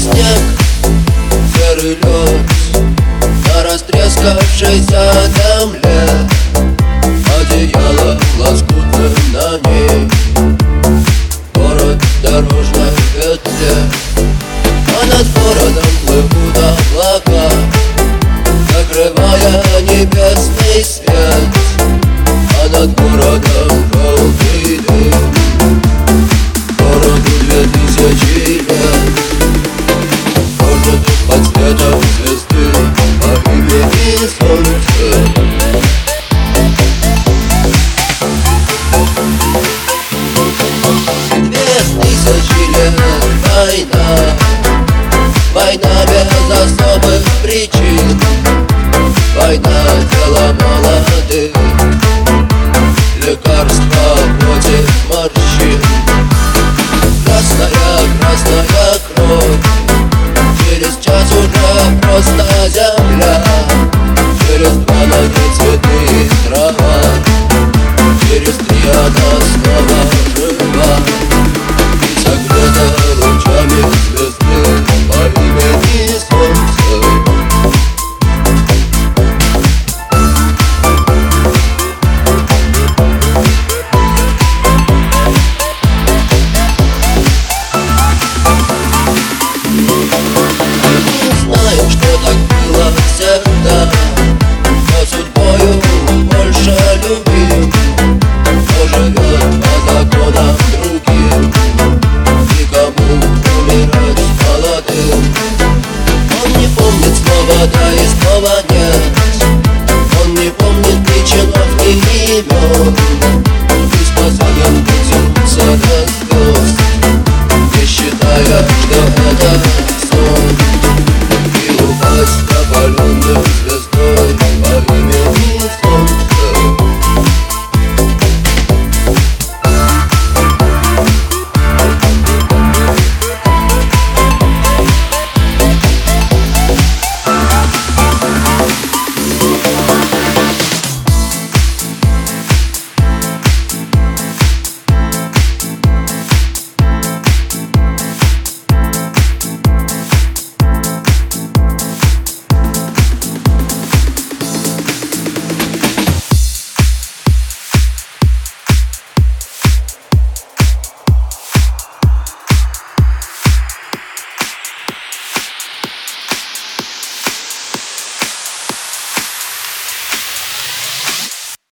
снег, серый лед на растрескавшейся земле. Одеяло лоскутным на ней, город в дорожной петле. А над городом плывут облака, закрывая небесный свет. А над городом желтый дым, городу 2000 лет. Может, под светом звезды по имени Солнце. 2000 лет война, война без особых причин, война дело молодых, лекарства против морщин. Красная, красная кровь, через час уже просто земля, через 2 ноги цветы и трава, через 3 она снова жива и согрета лучами звезды по имени Солнце. Знаю, что так было всегда, но судьбою больше любим, кто живет по законам другим, никому умирать молодым. Он не помнит снова да и снова нет, он не помнит ни чинов, ни имен, не способен дотянуться до звезд, не считая, что